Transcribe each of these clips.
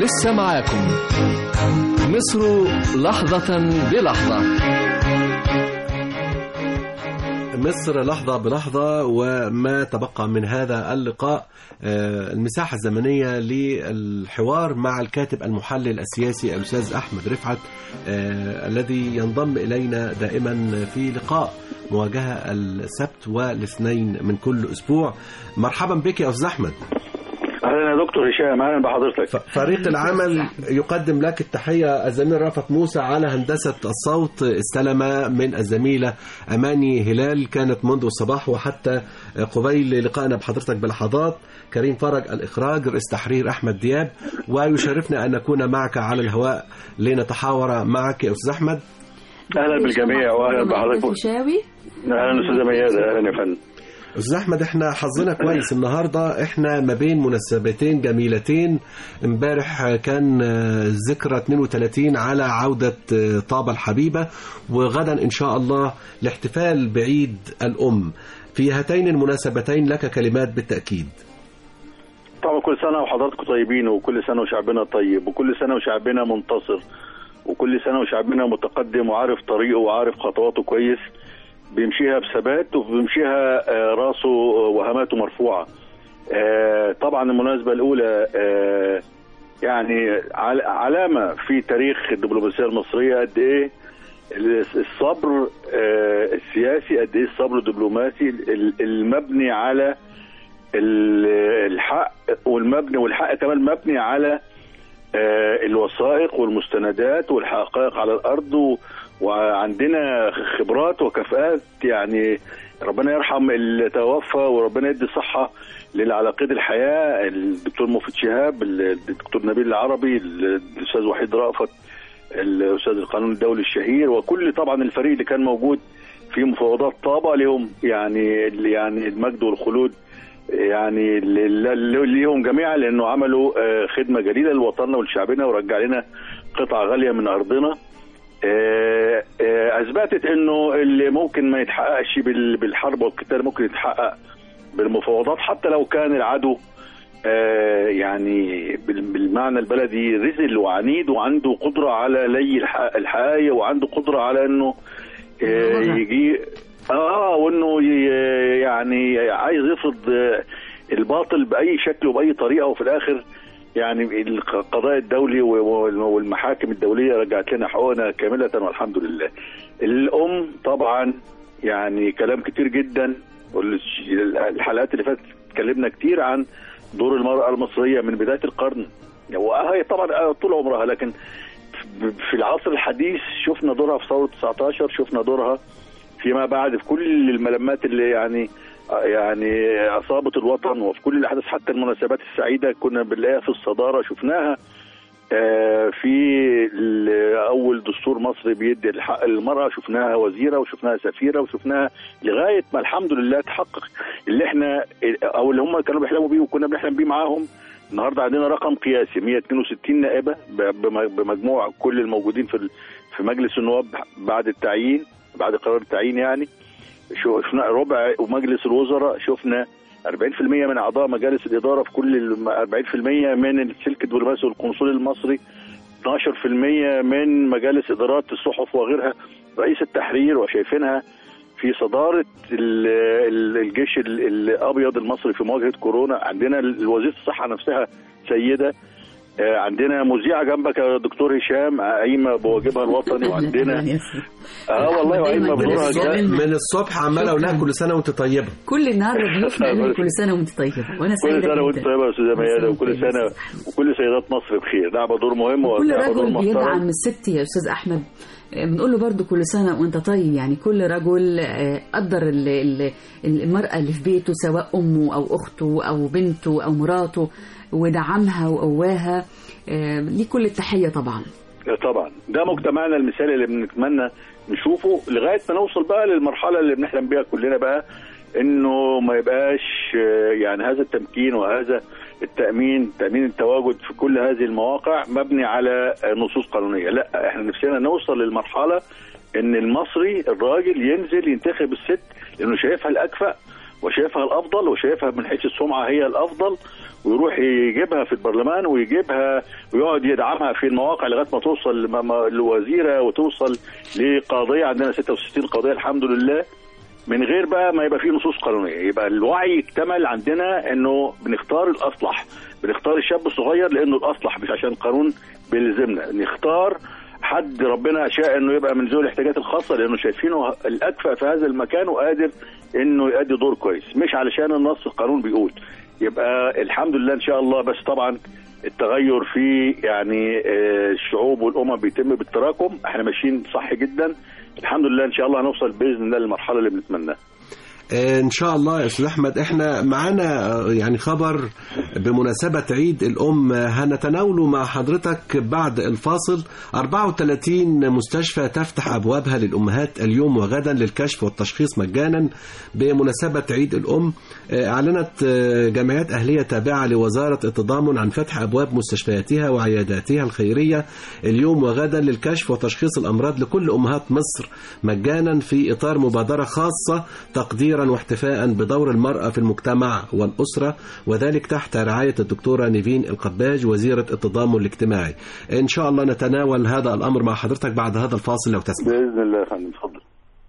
لسه معاكم مصر لحظة بلحظة. مصر لحظة بلحظة، وما تبقى من هذا اللقاء المساحة الزمنية للحوار مع الكاتب المحلل السياسي الأستاذ أحمد رفعت الذي ينضم إلينا دائما في لقاء مواجهة السبت والاثنين من كل أسبوع. مرحبا بك يا أستاذ أحمد. أهلا يا دكتور هشام، أهلا بحضرتك. فريق العمل يقدم لك التحية. الزميل رافت موسى على هندسة الصوت، استلم من الزميلة أماني هلال كانت منذ الصباح وحتى قبيل لقائنا بحضرتك بلحظات. كريم فرج الإخراج، رئيس تحرير أحمد دياب، ويشرفنا أن نكون معك على الهواء لنتحاور معك يا أستاذ أحمد. أهلا بالجميع وأهلا بحضرتك. أهلا أستاذة ميادة. أهلا يا فندم. أستاذ أحمد، إحنا حظنا كويس النهاردة، إحنا ما بين مناسبتين جميلتين. امبارح كان ذكرى 32 على عودة طابة الحبيبة، وغدا إن شاء الله الاحتفال بعيد الأم. في هاتين المناسبتين لك كلمات بالتأكيد. طبعا كل سنة وحضراتكم طيبين، وكل سنة وشعبنا طيب، وكل سنة وشعبنا منتصر، وكل سنة وشعبنا متقدم وعارف طريقه وعارف خطواته كويس، بيمشيها بثبات وبيمشيها راسه وهماته مرفوعة. طبعا المناسبة الأولى يعني علامة في تاريخ الدبلوماسية المصرية، قد إيه الصبر السياسي، قد إيه الصبر الدبلوماسي المبني على الحق، والحق كمان مبني على الوثائق والمستندات والحقائق على الأرض، وعندنا خبرات وكفاءات. يعني ربنا يرحم اللي توفى وربنا يدي صحة على قيد الحياة، الدكتور مفيد شهاب، الدكتور نبيل العربي، الأستاذ وحيد رأفت، الأستاذ القانون الدولي الشهير، وكل طبعا الفريق اللي كان موجود في مفاوضات طابة لهم يعني المجد والخلود يعني ليهم جميعا، لأنه عملوا خدمة جليلة لوطننا ولشعبنا ورجع لنا قطعة غالية من أرضنا. أثبتت أنه اللي ممكن ما يتحققش بالحرب والقتال ممكن يتحقق بالمفاوضات، حتى لو كان العدو يعني بالمعنى البلدي رزل وعنيد وعنده قدرة على لي الحقائق، وعنده قدرة على أنه يجي وأنه يعني عايز يفرض الباطل بأي شكل وبأي طريقة. وفي الآخر يعني القضاء الدولي والمحاكم الدولية رجعت لنا حقوقنا كاملة والحمد لله. الأم طبعا يعني كلام كتير جدا، الحلقات اللي فاتت اتكلمنا كتير عن دور المرأة المصرية من بداية القرن، وهي طبعا طول عمرها، لكن في العصر الحديث شفنا دورها في ثورة 19، شفنا دورها فيما بعد في كل الملمات اللي يعني أصابت الوطن، وفي كل الأحداث حتى المناسبات السعيدة كنا بنلاقيها في الصدارة. شفناها في أول دستور مصري بيدي الحق للمرأة، شفناها وزيرة وشفناها سفيرة، وشفناها لغاية ما الحمد لله تحقق اللي احنا أو اللي هم كانوا بيحلموا بيه وكنا بنحلم بيه معاهم. النهاردة عندنا رقم قياسي 162 نائبة بمجموع كل الموجودين في مجلس النواب بعد التعيين، بعد قرار التعيين. يعني شفنا ربع ومجلس الوزراء، شفنا 40% من أعضاء مجالس الإدارة في كل 40% من السلك الدبلوماسي والقنصلي المصري، 12% من مجالس إدارات الصحف وغيرها، رئيس التحرير، وشايفينها في صدارة الجيش الأبيض المصري في مواجهة كورونا. عندنا وزيرة الصحة نفسها سيدة، عندنا مذيعة جنبك يا دكتور هشام قايمة بواجبها الوطني، وعندنا والله قايمة بدورها من الصبح عمالة أقول لها كل سنة وأنت طيبة. كل النهارده ضيوفنا كل سنة وأنت طيبة، وأنا سعيدة كل سنة وأنت طيبة يا أستاذة ميادة، وكل سنة وكل سيدات مصر بخير. لعبة دور مهم كل رجل بيدعم الست يا أستاذ أحمد، بنقول له برضو كل سنة وأنت طيب. يعني كل رجل قدر المرأة اللي في بيته، سواء أمه أو أخته أو بنته أو مراته، ودعمها وقواها، ليه كل التحية طبعا. طبعا ده مجتمعنا المثالي اللي بنتمنى نشوفه لغاية ما نوصل بقى للمرحلة اللي بنحلم بيها كلنا بقى، انه ما يبقاش يعني هذا التمكين وهذا تأمين التواجد في كل هذه المواقع مبني على نصوص قانونية. لا، احنا نفسنا نوصل للمرحلة ان المصري الراجل ينزل ينتخب الست لانه شايفها الاكفأ، وشايفها الافضل وشايفها من حيث السمعه هي الافضل، ويروح يجيبها في البرلمان ويجيبها ويقعد يدعمها في المواقع لغايه ما توصل لوزيره وتوصل لقضيه. عندنا 66 قضيه الحمد لله، من غير بقى ما يبقى فيه نصوص قانونيه. يبقى الوعي اكتمل عندنا انه بنختار الاصلح، بنختار الشاب الصغير لانه الاصلح، مش عشان القانون بيلزمنا. نختار حد ربنا شاء انه يبقى من ذوي الاحتياجات الخاصه لانه شايفينه الاكفأ في هذا المكان وقادر انه يؤدي دور كويس، مش علشان النص القانون بيقول. يبقى الحمد لله ان شاء الله. بس طبعا التغير في يعني الشعوب والامم بيتم بالتراكم، احنا ماشيين صح جدا الحمد لله. ان شاء الله هنوصل باذن الله للمرحله اللي بنتمناها ان شاء الله. يا استاذ احمد، احنا معانا يعني خبر بمناسبه عيد الام هنتناوله مع حضرتك بعد الفاصل. 34 مستشفى تفتح ابوابها للامهات اليوم وغدا للكشف والتشخيص مجانا بمناسبه عيد الام. اعلنت جمعيات اهليه تابعه لوزاره التضامن عن فتح ابواب مستشفياتها وعياداتها الخيريه اليوم وغدا للكشف وتشخيص الامراض لكل امهات مصر مجانا في اطار مبادره خاصه تقدير واحتفاء بدور المرأة في المجتمع والأسرة، وذلك تحت رعاية الدكتورة نيفين القباج وزيرة التضامن الاجتماعي. إن شاء الله نتناول هذا الأمر مع حضرتك بعد هذا الفاصل لو تسمح. بإذن الله يا فندم، اتفضل.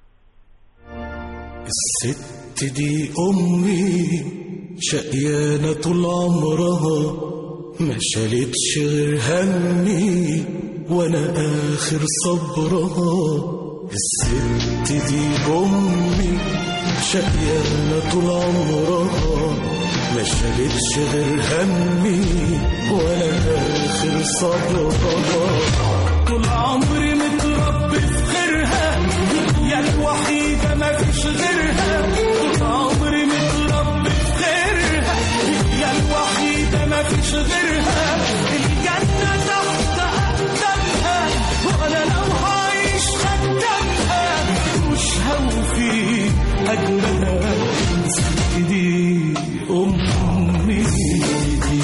الست دي أمي شقيانة طول عمرها ما شالتش غير همي وأنا آخر صبرها. الست دي أمي شقيانة طول عمرها ما شالتش غير همي ولا آخر صبرها. طول عمري متربي في خيرها يا الوحيدة ما فيش غيرها. طول عمري متربي في خيرها يا الوحيدة ما فيش غيرها. الجنة تحت أقدامها وأنا لو هعيش خدامها مش هوفي أجملها. ست دي أمي، دي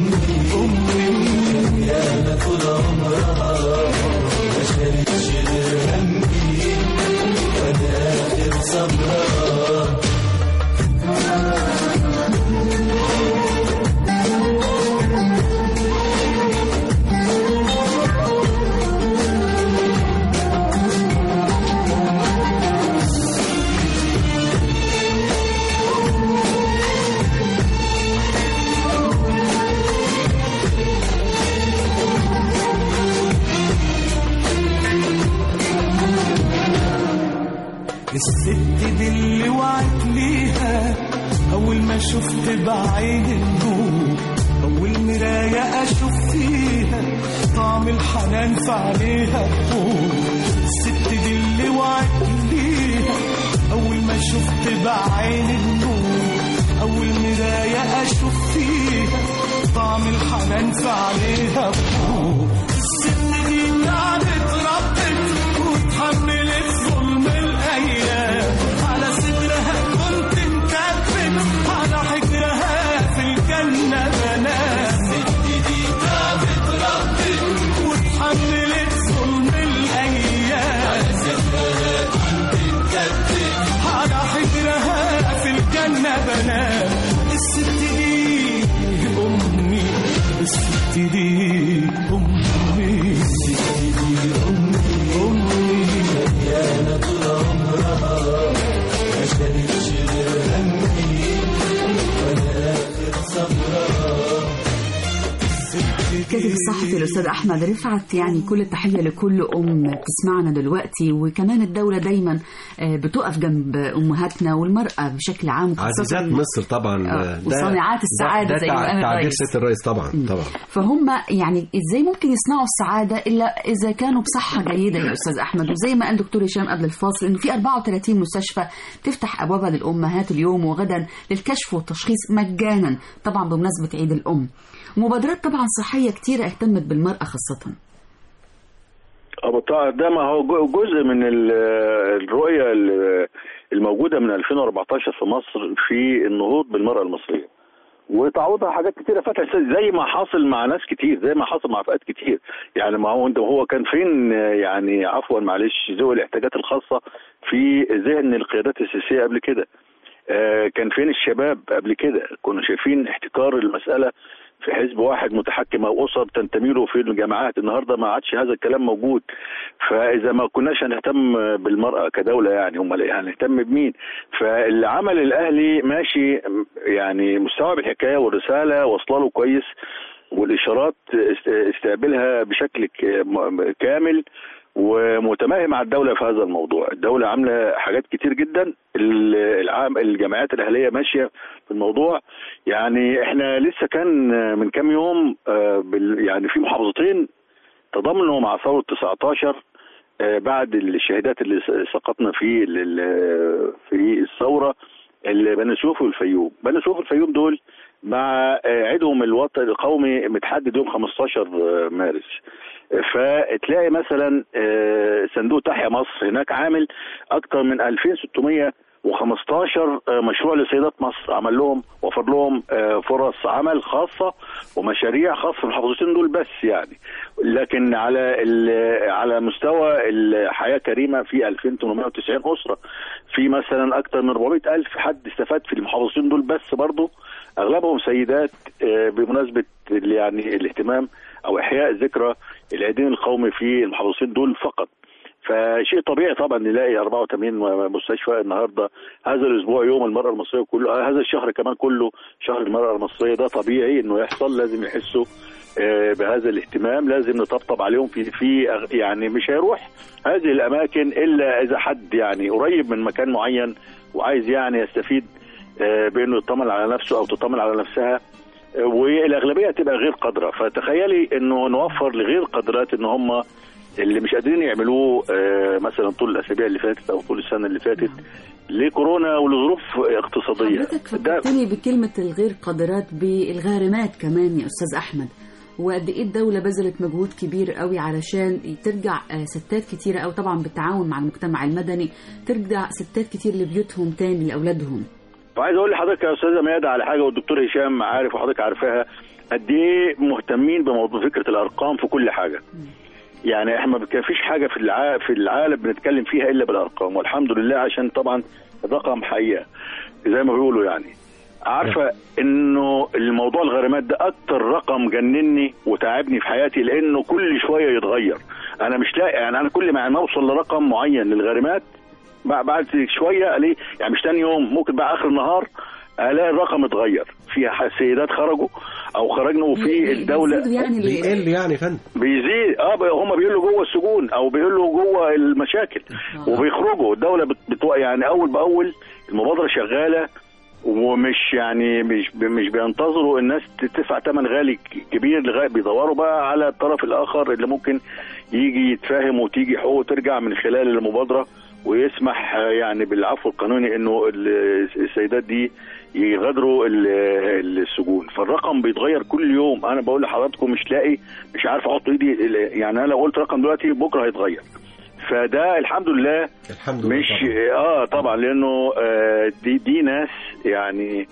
أمي يا طول عمرها ما شالتش غير همي وأنا آخر صبرها. الست دي اللي وعد ليها أول ما شفت بعين النور، أول مراية أشوف فيها طعم الحنان في عينيها طول. الست دي اللي وعد ليها أول ما شفت بعين النور، أول مراية أشوف فيها طعم الحنان في عينيها طول. الست دي تعبت ربت وتحملت ظلم الأيام، على صدرها كنت مكبت على حجرها في الجنة بنام. الست دي تعبت ربت وتحملت ظلم الأيام، على صدرها كنت مكبت على حجرها في الجنة بنام. الست دي أمي، الست دي أمي، الست دي أمي يا طول عمرها ما شالتش غير همي وأنا آخر صبرها. الكاتب الصحفي الأستاذ أحمد رفعت، يعني كل التحية لكل أم تسمعنا دلوقتي، وكمان الدولة دايما بتقف جنب أمهاتنا والمرأة بشكل عام، عزيزات مصر طبعا وصانعات السعادة زي ما قال الرئيس. الرئيس طبعا. فهم يعني إزاي ممكن يصنعوا السعادة إلا إذا كانوا بصحة جيدة يا أستاذ أحمد؟ وزي ما قال دكتور هشام قبل الفاصل إنه في 34 مستشفى تفتح أبوابها للأمهات اليوم وغدا للكشف والتشخيص مجانا طبعا بمناسبة عيد الأم. مبادرات طبعا صحية كتيرة اهتمت بالمرأة خاصة. ده ما هو جزء من الرؤية الموجودة من 2014 في مصر في النهوض بالمرأة المصرية، وتعوضها حاجات كتيرة فتح زي ما حاصل مع ناس كتير، زي ما حصل مع فئات كتير. يعني ما هو كان فين يعني عفوا معلش ذوي الاحتياجات الخاصة في ذهن القيادات السياسية قبل كده؟ كان فين الشباب قبل كده؟ كنا شايفين احتكار المسألة في حزب واحد متحكم او اسر تنتمي له في الجامعات. النهارده ما عادش هذا الكلام موجود. فاذا ما كناش هنهتم بالمرأة كدولة يعني امال هنهتم بمين؟ فالعمل الاهلي ماشي يعني مستوعب الحكاية والرسالة واصله له كويس، والاشارات استقبلها بشكل كامل ومتماهي مع الدولة في هذا الموضوع. الدولة عاملة حاجات كتير جدا، الجامعات الأهلية ماشية في الموضوع. يعني احنا لسه كان من كام يوم يعني في محافظتين تضامنوا مع ثورة 19 بعد الشهادات اللي سقطنا في الثورة، بني سويف والفيوم. بني سويف والفيوم دول مع عيدهم الوطني القومي متحدد يوم 15 مارس. فتلاقي مثلا صندوق تحيا مصر هناك عامل اكتر من 2615 مشروع لسيدات مصر، عمل لهم وفر لهم فرص عمل خاصة ومشاريع خاصة في المحافظتين دول بس يعني. لكن على مستوى الحياة كريمة في 2890 أسرة، في مثلا اكتر من 400,000 حد استفاد في المحافظتين دول بس، برضو اغلبهم سيدات بمناسبة يعني الاهتمام او احياء ذكرى العيدين القومي في المحافظتين دول فقط. فشيء طبيعي طبعا نلاقي 84 مستشفى النهارده. هذا الاسبوع يوم المرأة المصرية كله، هذا الشهر كمان كله شهر المرأة المصرية. ده طبيعي انه يحصل، لازم يحسوا بهذا الاهتمام، لازم نطبطب عليهم في يعني مش هيروح هذه الاماكن الا اذا حد يعني قريب من مكان معين وعايز يعني يستفيد بانه يطمن على نفسه او تطمن على نفسها، والاغلبيه تبقى غير قادره. فتخيلي انه نوفر لغير قادرات ان هم اللي مش قادرين يعملوه مثلا طول الاسابيع اللي فاتت او طول السنه اللي فاتت لكورونا ولظروف اقتصاديه. حضرتك فكرتني بكلمه الغير قادرات بالغارمات كمان يا استاذ احمد، وقد ايه الدوله بذلت مجهود كبير قوي علشان ترجع ستات كتيره، او طبعا بالتعاون مع المجتمع المدني ترجع ستات كتير لبيوتهم تاني لاولادهم. وعايز اقول لحضرتك يا استاذه ميادة على حاجه، والدكتور هشام عارف وحضرتك عارفاها، قد ايه مهتمين بموضوع فكره الارقام في كل حاجه. يعني احنا ما فيش حاجه في العالم بنتكلم فيها الا بالارقام، والحمد لله عشان طبعا الرقم حقيقه زي ما بيقولوا يعني. عارفه انه الموضوع الغرامات ده اكتر رقم جنني وتعبني في حياتي، لانه كل شويه يتغير. انا مش لاقي يعني، انا كل ما اوصل لرقم معين للغرامات بعد شويه الاقي يعني مش تاني يوم، ممكن بقى اخر النهار الاقي الرقم اتغير. فيها سيدات خرجوا او خرجنا، وفي الدوله بيقل يعني فن بيزيد. هم بيقولوا جوه السجون او بيقولوا جوه المشاكل وبيخرجوا. الدوله يعني اول باول المبادره شغاله، ومش يعني مش بينتظروا الناس تدفع ثمن غالي كبير لغايه بيدوروا بقى على الطرف الاخر اللي ممكن يجي يتفاهم وتيجي حقوقه ترجع من خلال المبادره، ويسمح يعني بالعفو القانوني انه السيدات دي يغادروا السجون. فالرقم بيتغير كل يوم. انا بقول لحضراتكم مش عارف احط ايدي يعني. انا لو قلت رقم دلوقتي بكره هيتغير. فده الحمد لله مش طبعا لانه دي ناس يعني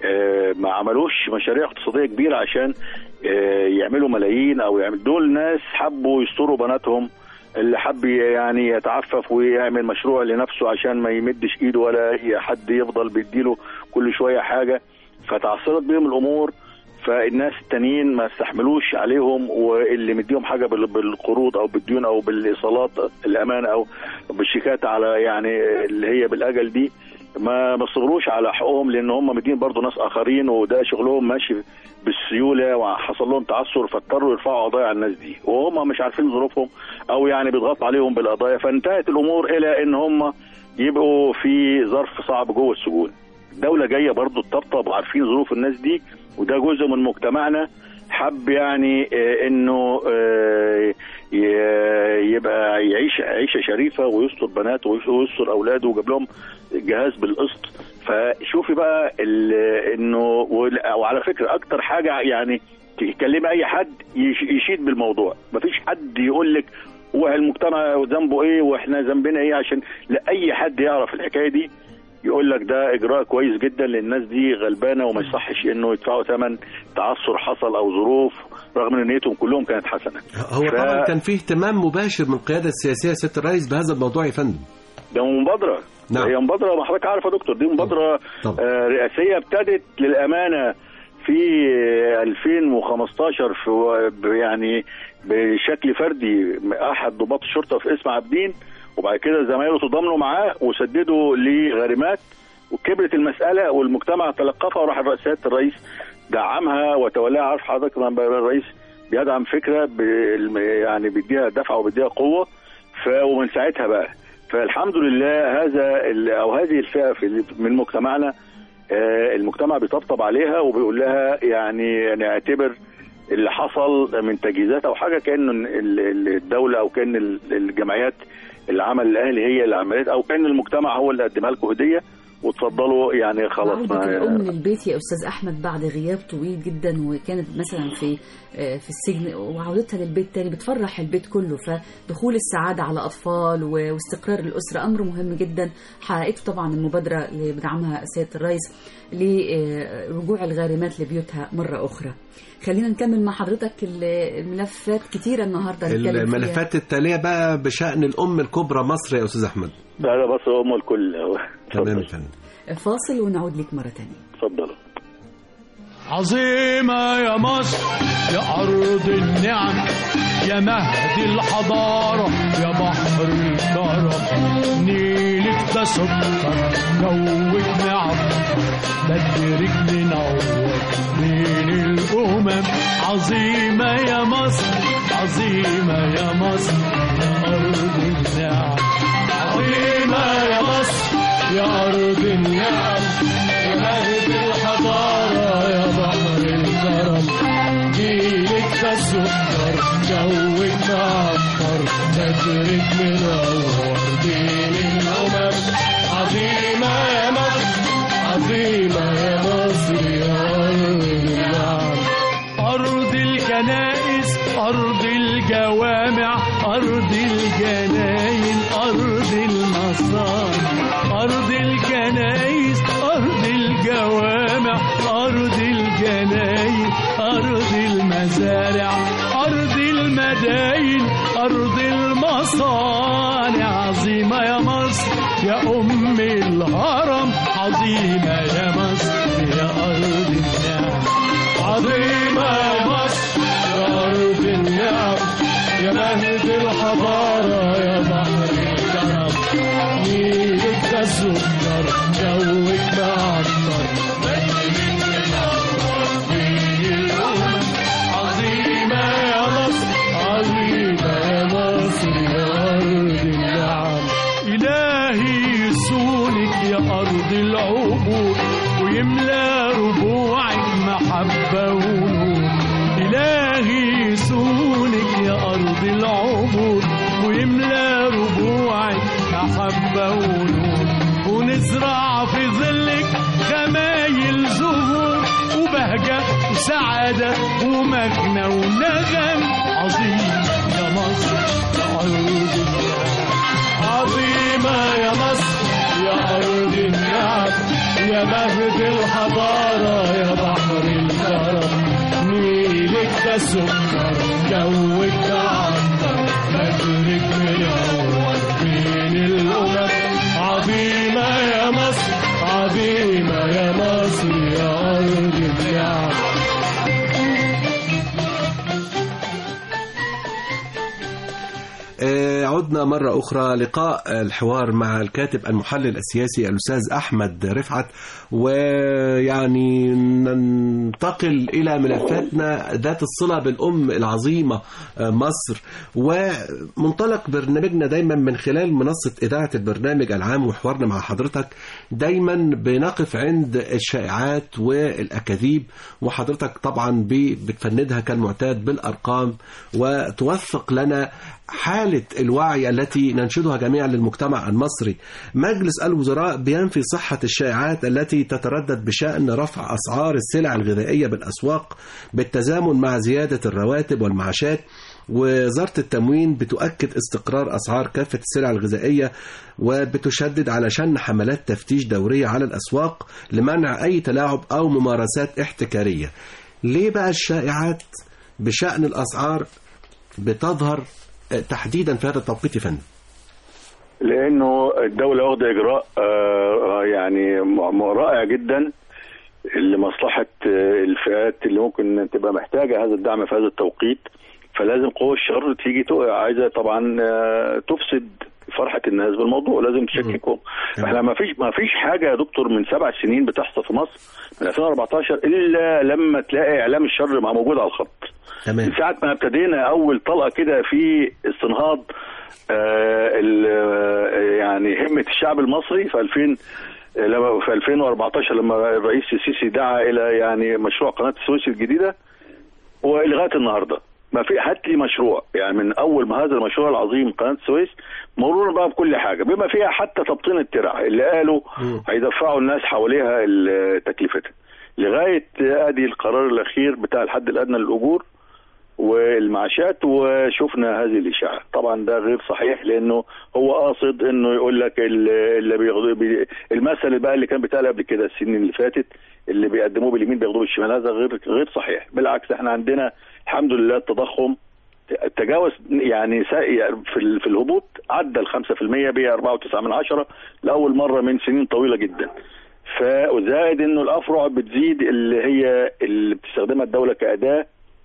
ما عملوش مشاريع اقتصاديه كبيره عشان يعملوا ملايين او دول ناس حبوا يستروا بناتهم، اللي حب يعني يتعفف ويعمل مشروع لنفسه عشان ما يمدش ايده ولا حد يفضل بيديله كل شويه حاجه. فتعثرت بيهم الامور، فالناس التانيين ما استحملوش عليهم، واللي مديهم حاجه بالقروض او بالديون او بالايصالات الامانه او بالشيكات على يعني اللي هي بالاجل دي ما صبروش على حقوقهم، لان هم مدين برضو ناس اخرين وده شغلهم ماشي بالسيوله وحصل لهم تعثر، فاضطروا يرفعوا قضايا على الناس دي وهم مش عارفين ظروفهم او يعني بيضغط عليهم بالقضايا. فانتهت الامور الى ان هم يبقوا في ظرف صعب جوه السجون. الدوله جايه برضو تطبطب وعارفين ظروف الناس دي، وده جزء من مجتمعنا حب يعني انه يبقى يعيش عيشه شريفه ويستر بناته ويستر اولاده وجاب لهم جهاز بالقسط. فشوفي بقى انه وعلى فكره اكتر حاجه يعني تكلمي اي حد يشيد بالموضوع، مفيش حد يقول لك هو المجتمع ذنبه ايه واحنا ذنبنا ايه، عشان لا اي حد يعرف الحكايه دي يقول لك ده اجراء كويس جدا للناس دي غلبانه وما يصحش انه يدفعوا ثمن تعثر حصل او ظروف، رغم ان نيتهم كلهم كانت حسنه. هو طبعا كان فيه اهتمام مباشر من القياده السياسيه سياده الرئيس بهذا الموضوع يا فندم. ده مبادرة. نعم. هي مبادرة، ما حضرتك عارف يا دكتور، دي مبادرة رئاسية ابتدت للأمانة في 2015 في يعني بشكل فردي أحد ضباط الشرطة في اسم عابدين، وبعد كده زمايله تضامنوا معاه وسددوا لغارمات، وكبرت المسألة والمجتمع تلقفها، وراح سيادة الرئيس دعمها وتولاها. عارف حضرتك الرئيس بيدعم فكرة يعني بيديها دفعة وبيديها قوة، ومن ساعتها بقى فالحمد لله هذه الفئة من مجتمعنا المجتمع بيطبطب عليها وبيقول لها يعني نعتبر اللي حصل من تجهيزات او حاجه كان الدوله او كان الجمعيات العمل الاهلي هي اللي عملت، او كان المجتمع هو اللي قدمها لكم هديه وتفضلوا يعني خلاص. عودة الأم للبيت يا أستاذ أحمد بعد غياب طويل جدا، وكانت مثلا في السجن، وعودتها للبيت تاني بتفرح البيت كله، فدخول السعادة على أطفال واستقرار الأسرة أمر مهم جدا. حققته طبعا المبادرة اللي بدعمها سيادة الرئيس لرجوع الغارمات لبيوتها مرة أخرى. خلينا نكمل مع حضرتك الملفات كتيرة النهاردة. الملفات التالية بقى بشأن الأم الكبرى مصر يا أستاذ أحمد. لا بس أم الكل. تمام. فاصل ونعود لك مرة تانية. اتفضل. عظيمة يا مصر يا أرض النعم، يا مهد الحضارة يا بحر الكرم، نيلك ده سكر جوك نعم، بدرك منور بين الأمم. عظيمة يا مصر عظيمة يا مصر يا أرض النعم، عظيمة يا مصر يا أرض النعم، يا مهد الحضارة يا بحر الكرم، جيلك ده سكر جوك معطر، بدرك منور بين الأمم. عظيمة يا مصر عظيمة يا مصر يا أرض النعم، أرض الكنائس أرض الجوامع أرض الجناين أرض المصانع، أرض الكنائس أرض الجوامع أرض الجناين أرض المزارع أرض المداين أرض المصانع. عظيمة يا مصر يا أم الهرم، عظيمة يا مصر يا أرض النعم، عظيمة يا مصر يا أرض النعم، يا مهد الحضارة يا بحر الكرم، نيلك ده سكر جوك معطر، بدرك منور بين الأمم. عظيمة يا مصر عظيمة يا مصر يا أرض النعم، إلهي يسونك يا أرض العبور ويملى ربوعك محبة ونور، إلهي يسونك يا أرض العبور ويملى ربوعك محبة ونور، ونزرع في ظلك خمايل زهور وبهجة وسعادة ومجنى ونغم. عظيم يا مصر يا أرض النعم، عظيمة يا مصر يا أرض النعم، يا مهد الحضارة يا بحر الكرم، نيلك ده سكر جوك معطر، بدرك منور بين الأمم. عظيمة يا مصر عظيمة يا مصر يا أرض النعم. عدنا مرة أخرى لقاء الحوار مع الكاتب المحلل السياسي الأستاذ أحمد رفعت، ويعني ننتقل إلى ملفاتنا ذات الصلة بالأم العظيمة مصر. ومنطلق برنامجنا دايما من خلال منصة إذاعة البرنامج العام وحوارنا مع حضرتك دايما بنقف عند الشائعات والأكاذيب، وحضرتك طبعا بتفندها كالمعتاد بالأرقام وتوثق لنا حالة الوعي التي ننشدها جميعا للمجتمع المصري. مجلس الوزراء بينفي صحة الشائعات التي تتردد بشأن رفع أسعار السلع الغذائية بالأسواق بالتزامن مع زيادة الرواتب والمعاشات. وزارة التموين بتؤكد استقرار أسعار كافة السلع الغذائية، وبتشدد على شن حملات تفتيش دورية على الأسواق لمنع أي تلاعب أو ممارسات احتكارية. ليه بقى الشائعات بشأن الأسعار بتظهر تحديدا في هذا التوقيت يا فندم؟ لانه الدوله واخده اجراء يعني رائع جدا لمصلحه الفئات اللي ممكن تبقى محتاجه هذا الدعم في هذا التوقيت. فلازم قوى الشر تيجي عايزه طبعا تفسد فرحه الناس بالموضوع، لازم تشككهم. احنا ما فيش حاجه يا دكتور من 7 سنين بتحصل في مصر من 2014 الا لما تلاقي اعلام الشر موجود على الخط. تمام. من ساعه ما ابتدينا اول طلقه كده في استنهاض يعني همه الشعب المصري في 2014 لما الرئيس السيسي دعا الى يعني مشروع قناه السويس الجديده، ولغايه النهارده ما في هات لي مشروع يعني من اول ما هذا المشروع العظيم قناه السويس مرورا بقى بكل حاجه بما فيها حتى تبطين الترع اللي قالوا هيدفعوا الناس حواليها تكلفتها، لغايه ادي القرار الاخير بتاع الحد الادنى للاجور والمعاشات وشفنا هذه الاشاعه. طبعا ده غير صحيح لانه هو قاصد انه يقول لك اللي بياخدوا المثل بقى اللي كان بيتقال قبل كده السنين اللي فاتت اللي بيقدموه باليمين بياخدوه بالشمال، هذا غير صحيح. بالعكس احنا عندنا الحمد لله التضخم تجاوز يعني في الهبوط عدى ال 5% ب 4.9 لاول مره من سنين طويله جدا. فزائد انه الافرع بتزيد اللي بتستخدمها الدوله كاداه.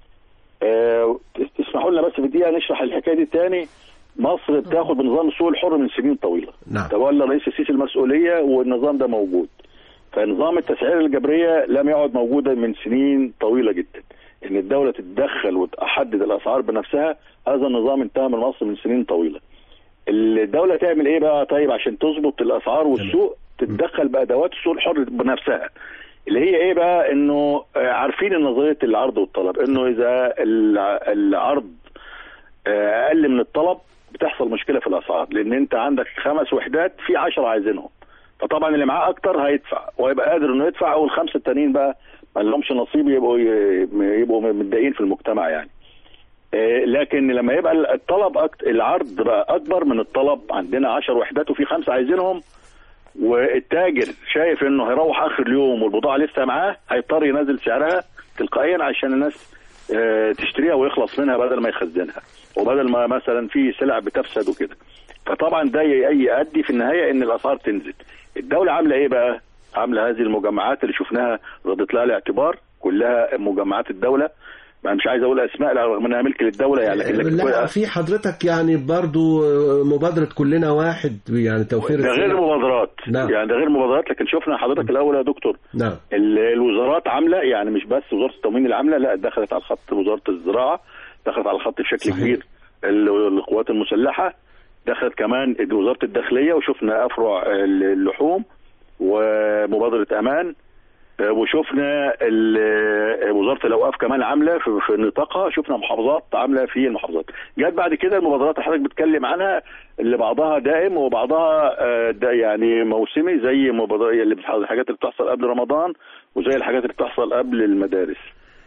تسمحوا لنا بس في دقيقه نشرح الحكايه دي تاني. مصر بتاخد بنظام السوق الحر من سنين طويله. نعم. تولى الرئيس السيسي المسؤوليه والنظام ده موجود. فنظام التسعير الجبريه لم يعد موجودا من سنين طويله جدا. ان الدوله تتدخل وتحدد الاسعار بنفسها، هذا النظام انتهى من مصر من سنين طويله. الدوله تعمل ايه بقى طيب عشان تظبط الاسعار والسوق؟ تتدخل بادوات السوق الحر بنفسها اللي هي ايه بقى؟ انه عارفين نظريه العرض والطلب، انه اذا العرض اقل من الطلب بتحصل مشكله في الاسعار، لان انت عندك 5 وحدات في 10 عايزينهم، فطبعا اللي معاه اكتر هيدفع ويبقى قادر انه يدفع، وال5 التانيين بقى ما لهمش نصيب يبقوا متضايقين في المجتمع يعني. لكن لما يبقى الطلب العرض بقى اكبر من الطلب، عندنا 10 وحدات وفي 5 عايزينهم، والتاجر شايف انه هيروح اخر اليوم والبضاعه لسه معاه، هيضطر ينزل سعرها تلقائيا عشان الناس تشتريها ويخلص منها بدل ما يخزنها، وبدل ما مثلا في سلع بتفسد وكده. فطبعا ده يؤدي في النهايه ان الاسعار تنزل. الدوله عامله ايه بقى؟ عامله هذه المجمعات اللي شفناها ردت لها الاعتبار، كلها مجمعات الدوله، ما مش عايز اقول اسماء رغم انها ملك للدوله يعني. لا في حضرتك يعني برضو مبادره كلنا واحد يعني توفير ده غير مبادرات. نعم. يعني ده غير مبادرات، لكن شفنا حضرتك الاول يا دكتور. نعم. الوزارات عامله يعني مش بس وزاره التموين اللي عامله، لا دخلت على الخط وزاره الزراعه، دخلت على الخط بشكل صحيح. كبير القوات المسلحه، دخلت كمان وزاره الداخليه، وشفنا افرع اللحوم ومبادره امان، وشفنا وزاره الاوقاف كمان عامله في نطاقها، شفنا محافظات عامله في المحافظات. جت بعد كده المبادرات اللي حضرتك بتتكلم عنها اللي بعضها دائم وبعضها يعني موسمي، زي الحاجات اللي بتحصل قبل رمضان وزي الحاجات اللي بتحصل قبل المدارس.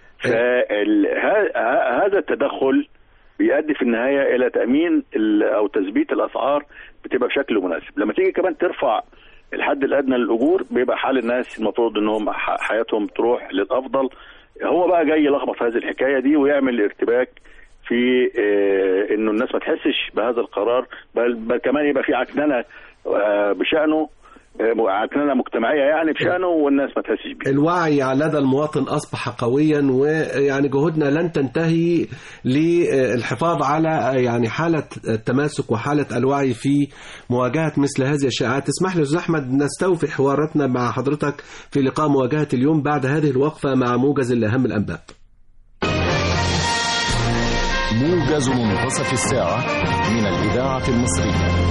فهذا التدخل بيؤدي في النهايه الى تامين او تثبيت الاسعار بتبقى بشكل مناسب. لما تيجي كمان ترفع الحد الادنى للاجور بيبقى حال الناس المفروض انهم حياتهم تروح للافضل. هو بقى جاي يلخبط هذه الحكايه دي ويعمل ارتباك في انه الناس ما تحسش بهذا القرار، بل كمان يبقى في عكننه بشانه، عكننه مجتمعيه يعني بشانه، والناس ما تحسش بيه. الوعي لدى المواطن اصبح قويا، ويعني جهودنا لن تنتهي للحفاظ على يعني حاله التماسك وحاله الوعي في مواجهه مثل هذه الشائعات. تسمح لي استاذ احمد نستوفي حواراتنا مع حضرتك في لقاء مواجهه اليوم بعد هذه الوقفه مع موجز لاهم الانباء. موجز منتصف الساعه من الاذاعه المصريه.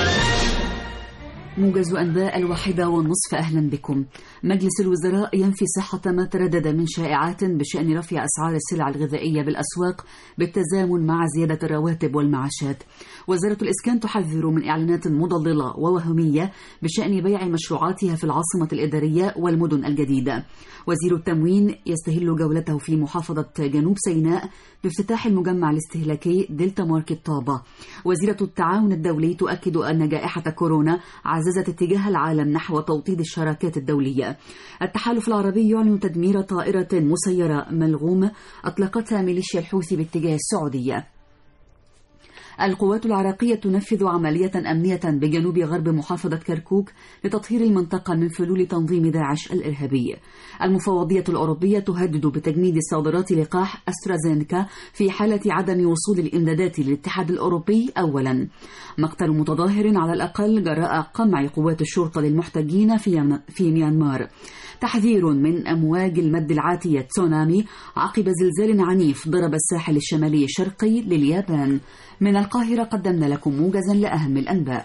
موجز أنباء 1:30. أهلا بكم. مجلس الوزراء ينفي صحة ما تردد من شائعات بشأن رفع أسعار السلع الغذائية بالأسواق بالتزامن مع زيادة الرواتب والمعاشات. وزارة الإسكان تحذر من إعلانات مضللة ووهمية بشأن بيع مشروعاتها في العاصمة الإدارية والمدن الجديدة. وزير التموين يستهل جولته في محافظة جنوب سيناء بافتتاح المجمع الاستهلاكي دلتا ماركت طابة. وزيرة التعاون الدولي تؤكد أن جائحة كورونا عززت اتجاه العالم نحو توطيد الشراكات الدولية. التحالف العربي يعلن تدمير طائرة مسيرة ملغومة أطلقتها ميليشيا الحوثي باتجاه السعودية. القوات العراقية تنفذ عملية أمنية بجنوب غرب محافظة كركوك لتطهير المنطقة من فلول تنظيم داعش الإرهابي. المفوضية الأوروبية تهدد بتجميد صادرات لقاح أسترازينيكا في حالة عدم وصول الإمدادات للاتحاد الأوروبي أولا. مقتل متظاهر على الأقل جراء قمع قوات الشرطة للمحتجين في ميانمار. تحذير من أمواج المد العاتية تسونامي عقب زلزال عنيف ضرب الساحل الشمالي الشرقي لليابان. من القاهرة قدمنا لكم موجزا لأهم الأنباء.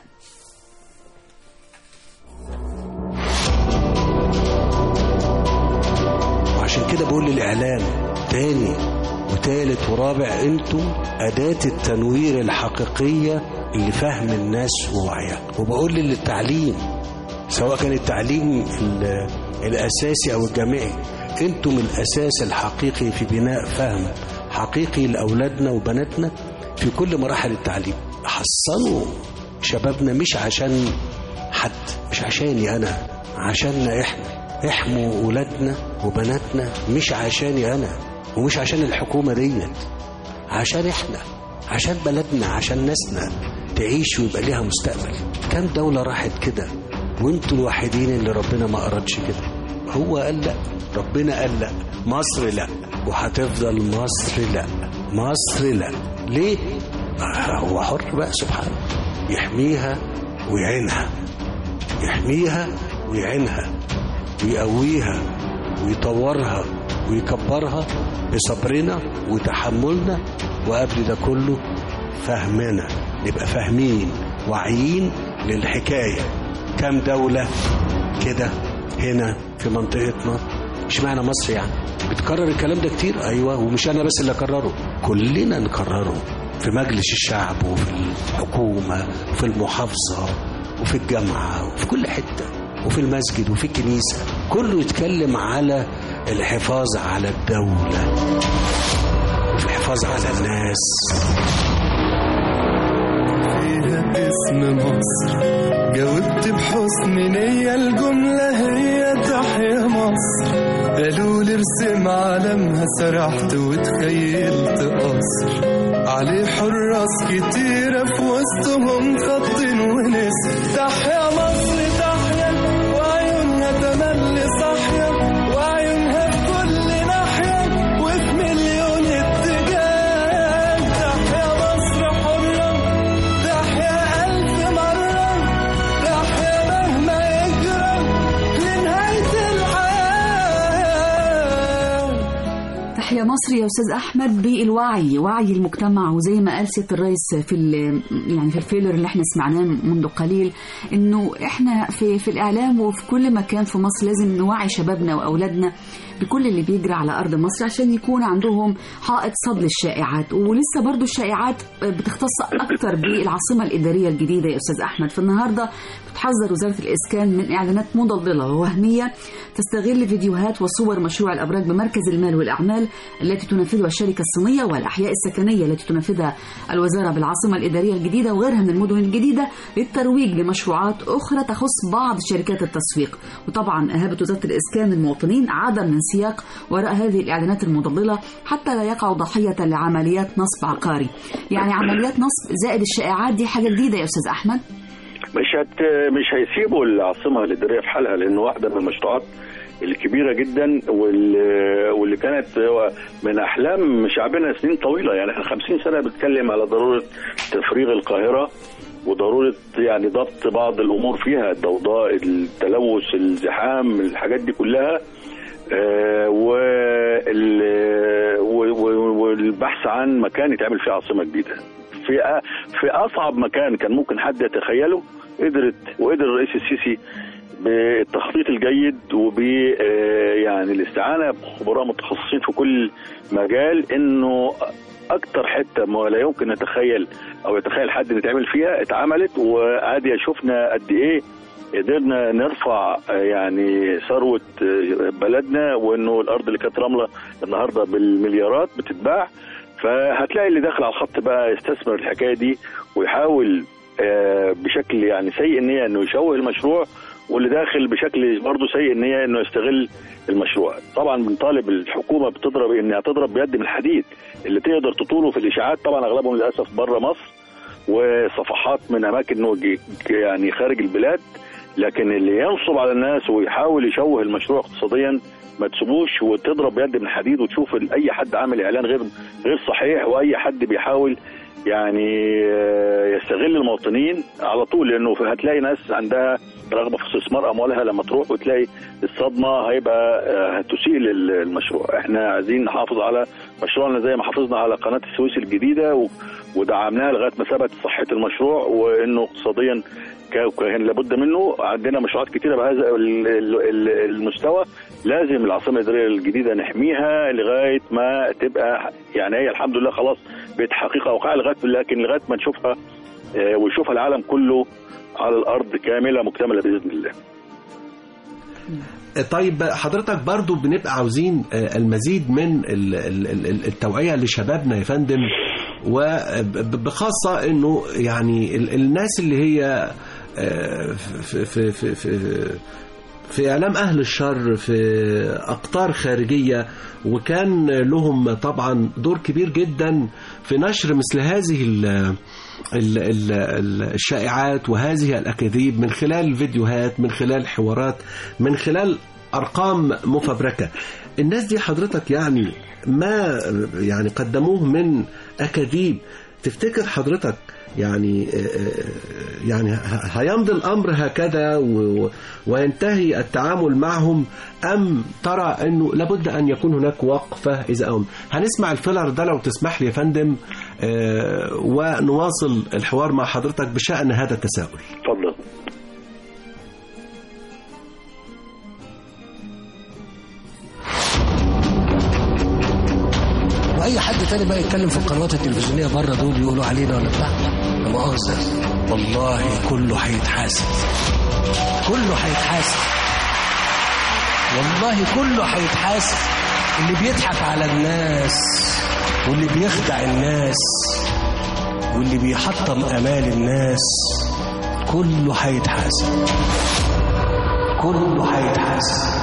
وعشان كده بقول للإعلام تاني وتالت ورابع، انتوا أداة التنوير الحقيقية اللي فهم الناس ووعيها. وبقول للتعليم، سواء كان التعليم الأساسي أو الجامعي، انتم الأساس الحقيقي في بناء فهم حقيقي لأولادنا وبناتنا في كل مراحل التعليم. حصنوا شبابنا مش عشان حد، مش عشاني أنا، عشاننا إحنا. احموا أولادنا وبناتنا مش عشاني أنا ومش عشان الحكومة ديت، عشان إحنا، عشان بلدنا، عشان ناسنا تعيش ويبقى ليها مستقبل. كم دولة راحت كده وانتوا الوحيدين اللي ربنا ما أرادش كده. هو قال لا، ربنا قال لا، مصر لا، وهتفضل مصر لا، مصر لا. ليه؟ هو حر بقى سبحانه، يحميها ويعينها، يحميها ويعينها ويقويها ويطورها ويكبرها بصبرنا وتحملنا، وقبل ده كله فهمنا، نبقى فاهمين واعيين للحكاية. كم دولة كده هنا في منطقتنا؟ اشمعنى مصر يعني؟ بتكرر الكلام ده كتير، ايوه، ومش انا بس اللي اكرره، كلنا نكرره في مجلس الشعب وفي الحكومة وفي المحافظة وفي الجامعة وفي كل حتة وفي المسجد وفي الكنيسة. كله يتكلم على الحفاظ على الدولة وفي الحفاظ على الناس. فيها اسم مصر، جاوبت بحسن نية، الجملة هي تحيا مصر. قالوا لي ارسم علمها، سرحت وتخيلت قصر عليه حراس كتيرة، في وسطهم خط ونسر. تحيا مصر تحيا، وعيونها تملي صاحية، وعيونها في كل ناحية وفي مليون اتجاه. تحيا مصر حرة، تحيا ألف مرة، تحيا مهما يجرى لنهاية الحياة. تحيا مصر يا أستاذ أحمد بالوعي، وعي المجتمع. وزي ما قال سيادة الرئيس في الفيلر اللي احنا سمعناه منذ قليل، انه احنا في الإعلام وفي كل مكان في مصر لازم نوعي شبابنا وأولادنا بكل اللي بيجري على أرض مصر عشان يكون عندهم حائط صد للشائعات. ولسه برضو الشائعات بتختص أكتر بالعاصمة الإدارية الجديدة يا أستاذ أحمد. فالنهاردة بتحذر وزارة الإسكان من إعلانات مضللة ووهمية تستغل فيديوهات وصور مشروع الأبراج بمركز المال والأعمال التي تنفذها الشركة الصينية، والأحياء السكنية التي تنفذها الوزارة بالعاصمة الإدارية الجديدة وغيرها من المدن الجديدة للترويج لمشروعات أخرى تخص بعض شركات التسويق. وطبعا أهابت وزارة الإسكان المواطنين عدم من سياق وراء هذه الإعلانات المضللة حتى لا يقعوا ضحية لعمليات نصب عقاري. يعني عمليات نصب زائد الشائعات دي حاجة جديدة يا أستاذ أحمد؟ مش هيسيبوا العاصمة الإدارية في حالها، لأنه واحدة من المشروعات الكبيرة جدا واللي كانت من أحلام شعبنا سنين طويلة. يعني احنا 50 سنة بنتكلم على ضرورة تفريغ القاهرة وضرورة يعني ضبط بعض الأمور فيها، الضوضاء، التلوث، الزحام، الحاجات دي كلها، والبحث عن مكان يتعمل فيه عاصمة جديدة في أصعب مكان كان ممكن حد يتخيله. وقدر الرئيس السيسي بالتخطيط الجيد يعني الاستعانة بخبراء متخصصين في كل مجال، انه اكتر حتة ما لا يمكن نتخيل او يتخيل حد ان يتعمل فيها اتعملت. وعادي شفنا قد ايه قدرنا نرفع يعني ثروة بلدنا، وانه الارض اللي كانت رملة النهاردة بالمليارات بتتباع. فهتلاقي اللي داخل على الخط بقى يستثمر الحكاية دي ويحاول بشكل يعني سيء النية انه يشوه المشروع، واللي داخل بشكل برضه سيء النية انه يستغل المشروع. طبعا بنطالب الحكومة بتضرب انها تضرب بيد من الحديد اللي تقدر تطوله في الاشاعات. طبعا اغلبهم للاسف بره مصر، وصفحات من اماكن يعني خارج البلاد، لكن اللي ينصب على الناس ويحاول يشوه المشروع اقتصاديا ما تسيبوش وتضرب يد من حديد وتشوف اي حد عامل اعلان غير صحيح، واي حد بيحاول يعني يستغل المواطنين على طول، لانه هتلاقي ناس عندها رغبه في استثمار اموالها، لما تروح وتلاقي الصدمه هيبقى هتسيء للمشروع. احنا عايزين نحافظ على مشروعنا زي ما حافظنا على قناه السويس الجديده ودعمناها لغايه ما ثبت صحه المشروع وانه اقتصاديا كان لابد منه. عندنا مشروعات كتيره بهذا المستوى، لازم العاصمه الاداريه الجديده نحميها لغايه ما تبقى يعني هي الحمد لله خلاص بقت حقيقه واقعيه، لكن لغايه ما نشوفها ويشوفها العالم كله على الارض كامله مكتمله باذن الله. طيب حضرتك برضو بنبقى عاوزين المزيد من التوعية لشبابنا يا فندم، وبخاصة انه يعني الناس اللي هي في إعلام أهل الشر في أقطار خارجية، وكان لهم طبعا دور كبير جدا في نشر مثل هذه الشائعات وهذه الأكاذيب من خلال فيديوهات، من خلال حوارات، من خلال أرقام مفبركة. الناس دي حضرتك يعني ما يعني قدموه من أكاذيب، تفتكر حضرتك يعني هيمضي الأمر هكذا وينتهي التعامل معهم، أم ترى أنه لابد أن يكون هناك وقفة؟ إذا هنسمع الفيلر ده لو تسمح لي يا فندم، ونواصل الحوار مع حضرتك بشأن هذا التساؤل. تفضل. واي حد تاني بقى يتكلم في القنوات التلفزيونيه بره دول يقولوا علينا ولا بتاع، لا مؤاخذه، والله كله هيتحاسب، كله هيتحاسب، والله كله هيتحاسب. اللي بيضحك على الناس واللي بيخدع الناس واللي بيحطم امال الناس كله هيتحاسب، كله هيتحاسب.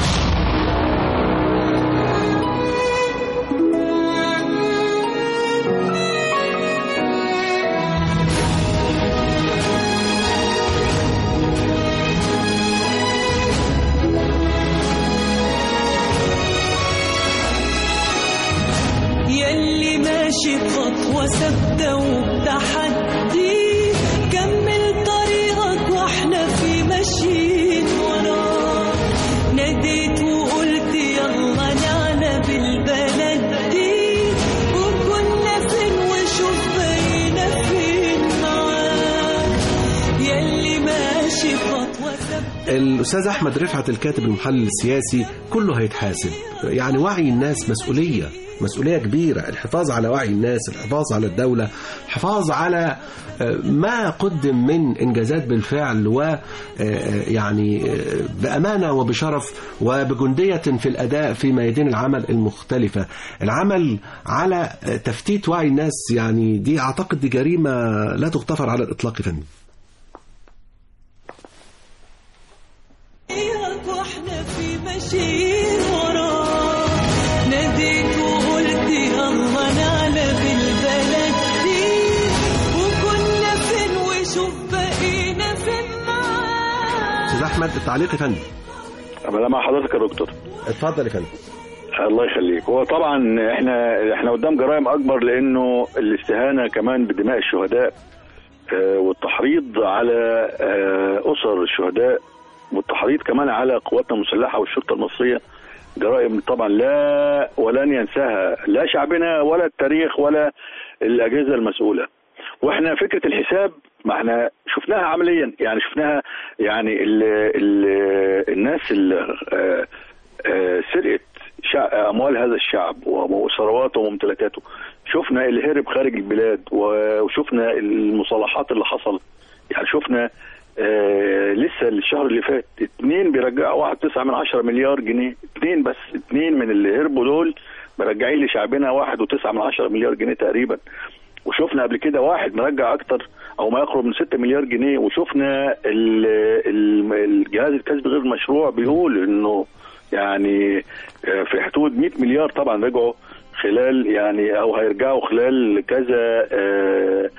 خطوة ثابتة وبتحدي، كمل طريقك واحنا في ماشيين وراك. ناديت وقلت يلا نعلى بالبلد دي، وكنا فين وشوف بقينا فين معاك، يلي ماشي خطوة ثابتة. الأستاذ أحمد رفعت الكاتب المحلل السياسي، كله هيتحاسب. يعني وعي الناس مسؤولية كبيرة، الحفاظ على وعي الناس، الحفاظ على الدولة، الحفاظ على ما قدم من إنجازات بالفعل، ويعني بأمانة وبشرف وبجندية في الأداء في ميادين العمل المختلفة. العمل على تفتيت وعي الناس يعني دي أعتقد دي جريمة لا تغتفر على الإطلاق يا فندم. واحنا في ماشيين وراك، ناديت وقلت يلا نعلى بالبلد دي، وكنا فين وشوف بقينا فين معاك. أستاذ أحمد التعليق يا فندم. أنا مع حضرتك يا دكتور. اتفضل يا فندم. الله يخليك. هو طبعا احنا قدام جرائم اكبر، لانه الاستهانه كمان بدماء الشهداء والتحريض على اسر الشهداء، والتحريض كمان على قواتنا المسلحه والشرطه المصريه، جرائم طبعا لا ولن ينساها لا شعبنا ولا التاريخ ولا الاجهزه المسؤوله. واحنا فكره الحساب ما احنا شفناها عمليا، يعني شفناها، يعني الناس اللي سرقت اموال هذا الشعب وثرواته وممتلكاته، شفنا اللي هرب خارج البلاد، وشفنا المصالحات اللي حصلت. يعني شفنا لسه الشهر اللي فات 2 بيرجعوا 1.9 مليار جنيه، 2 بس، 2 من اللي هربوا دول مرجعين لشعبنا 1.9 مليار جنيه تقريبا. وشفنا قبل كده واحد مرجع اكتر او ما يقرب من 6 مليار جنيه. وشفنا الجهاز الكسبي غير المشروع بيقول انه يعني في حدود 100 مليار طبعا رجعوا خلال، يعني او هيرجعوا خلال كذا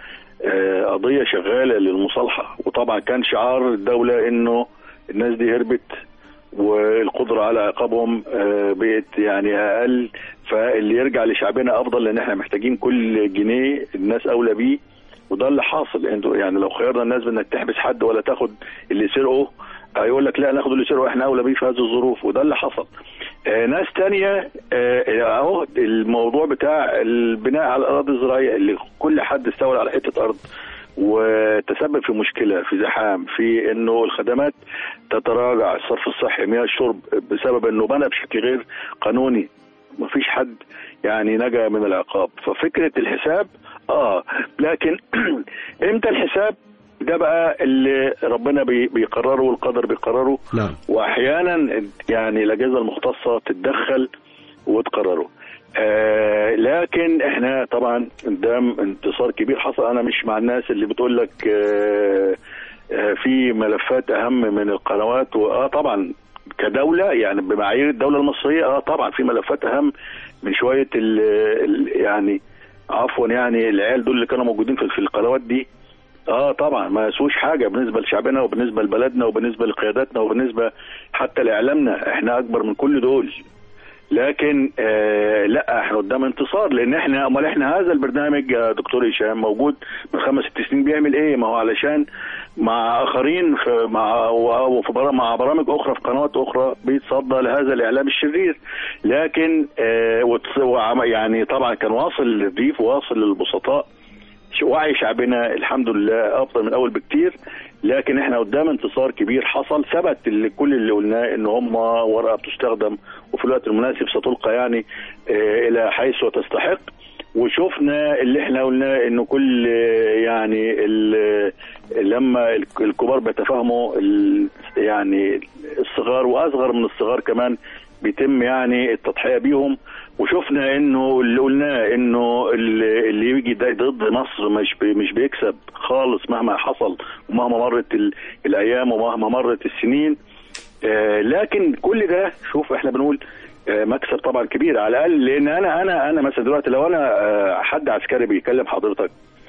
قضية شغالة للمصالحة، وطبعا كان شعار الدولة انه الناس دي هربت والقدرة على عقابهم بقت يعني اقل، فاللي يرجع لشعبنا افضل، لان احنا محتاجين كل جنيه الناس اولى بيه، وده اللي حاصل. يعني لو خيرنا الناس بانك تحبس حد ولا تاخد اللي سرقه، هيقول لك لا ناخد اللي سرقه، احنا اولى بيه في هذه الظروف، وده اللي حصل. ناس تانية اهو الموضوع بتاع البناء على الاراضي الزراعيه، اللي كل حد استولى على حته ارض وتسبب في مشكله، في زحام، في انه الخدمات تتراجع، الصرف الصحي، مياه الشرب، بسبب انه بنى بشكل غير قانوني. مفيش حد يعني نجا من العقاب. ففكره الحساب لكن امتى الحساب؟ ده بقى اللي ربنا بيقرره والقدر بيقرره. نعم. واحيانا يعني الاجهزه المختصه تتدخل وتقرره. لكن احنا طبعا قدام انتصار كبير حصل. انا مش مع الناس اللي بتقول لك في ملفات اهم من القنوات، طبعا كدوله يعني بمعايير الدوله المصريه طبعا في ملفات اهم من شويه يعني عفوا يعني العيال دول اللي كانوا موجودين في القنوات دي. طبعا ما يسويش حاجه بالنسبه لشعبنا وبالنسبه لبلدنا وبالنسبه لقياداتنا وبالنسبه حتى لاعلامنا، احنا اكبر من كل دول. لكن لا، احنا قدام انتصار، لان احنا هذا البرنامج يا دكتور هشام موجود من 5-6 سنين. بيعمل ايه؟ ما هو علشان مع اخرين مع برامج اخرى في قنوات اخرى بيتصدى لهذا الاعلام الشرير. لكن يعني طبعا كان واصل للريف وواصل للبسطاء. وعي شعبنا الحمد لله افضل من الاول بكتير، لكن احنا قدام انتصار كبير حصل. ثبت كل اللي قلناه ان هم ورقه بتستخدم وفي الوقت المناسب ستلقى يعني الى حيث تستحق. وشفنا اللي احنا قلناه انه كل يعني لما الكبار بيتفاهموا يعني الصغار واصغر من الصغار كمان بيتم يعني التضحيه بيهم. وشفنا انه اللي قلناه انه اللي يجي ضد مصر مش بيكسب خالص مهما حصل ومهما مرت الايام ومهما مرت السنين. لكن كل ده شوف احنا بنقول مكسب طبعا كبير على الاقل، لان انا مثلا دلوقتي لو انا حد عسكري بيكلم حضرتك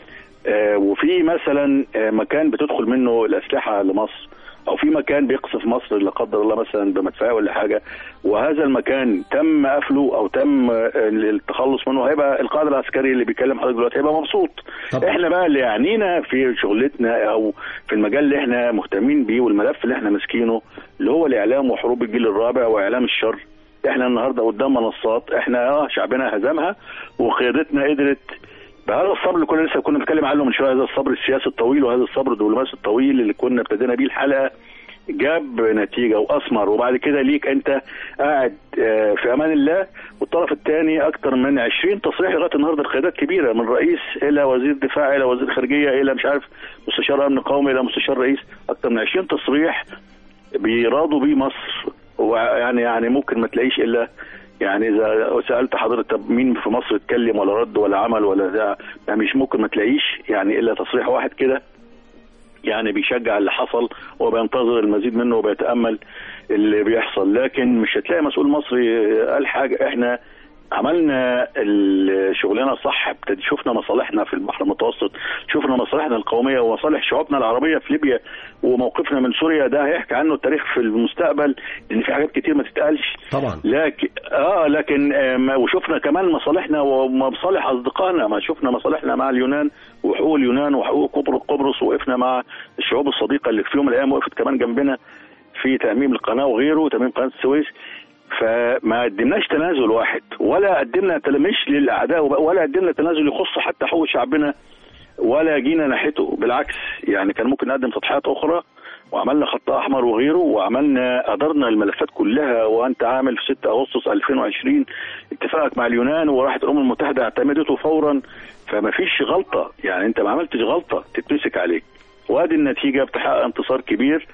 وفي مثلا مكان بتدخل منه الاسلحه لمصر، او في مكان بيقصف مصر لا قدر الله مثلا بمدفعيه ولا حاجه، وهذا المكان تم قفله او تم التخلص منه، هيبقى القائد العسكري اللي بيكلم حضرتك دلوقتي هيبقى مبسوط. طبعا. احنا بقى اللي يعنينا في شغلتنا او في المجال اللي احنا مهتمين بيه والملف اللي احنا ماسكينه اللي هو الاعلام وحروب الجيل الرابع واعلام الشر. احنا النهارده قدام منصات احنا شعبنا هزمها وقيادتنا قدرت بهذا الصبر اللي لسه كنا بنتكلم عنه من شويه، هذا الصبر السياسي الطويل وهذا الصبر الدبلوماسي الطويل اللي كنا ابتدينا بيه الحلقه جاب نتيجه واثمر. وبعد كده ليك انت قاعد في امان الله، والطرف الثاني اكثر من 20 تصريح لغايه النهارده لقيادات كبيره من رئيس الى وزير دفاع الى وزير خارجيه الى مش عارف مستشار امن قومي الى مستشار رئيس، اكثر من 20 تصريح بيرادوا بيه مصر. ويعني ممكن ما تلاقيش الا يعني اذا سالت حضرتك طب مين في مصر اتكلم ولا رد ولا عمل ولا ده، يعني مش ممكن ما تلاقيش يعني الا تصريح واحد كده يعني بيشجع اللي حصل وبينتظر المزيد منه وبيتامل اللي بيحصل. لكن مش هتلاقي مسؤول مصري قال حاجه. احنا عملنا شغلنا صح، شفنا مصالحنا في البحر المتوسط، شفنا مصالحنا القوميه ومصالح شعوبنا العربيه في ليبيا، وموقفنا من سوريا ده هيحكي عنه التاريخ في المستقبل، لان في حاجات كتير ما تتقالش طبعا. لكن وشفنا كمان مصالحنا ومصالح اصدقائنا، ما شفنا مصالحنا مع اليونان وحقوق اليونان وحقوق قبرص، وقفنا مع الشعوب الصديقه اللي في يوم من الايام وقفت كمان جنبنا في تاميم القناه وغيره، تاميم قناه السويس. فما قدمناش تنازل واحد، ولا قدمنا مش للاعداء، ولا قدمنا تنازل يخص حتى حقوق شعبنا، ولا جينا ناحيته. بالعكس يعني كان ممكن نقدم تضحيات اخرى، وعملنا خط احمر وغيره، وعملنا ادرنا الملفات كلها. وانت عامل في 6 اغسطس 2020 اتفاقك مع اليونان، وراحت الامم المتحده اعتمدته فورا، فما فيش غلطه، يعني انت ما عملتش غلطه تتمسك عليك. وادي النتيجه بتحقق انتصار كبير.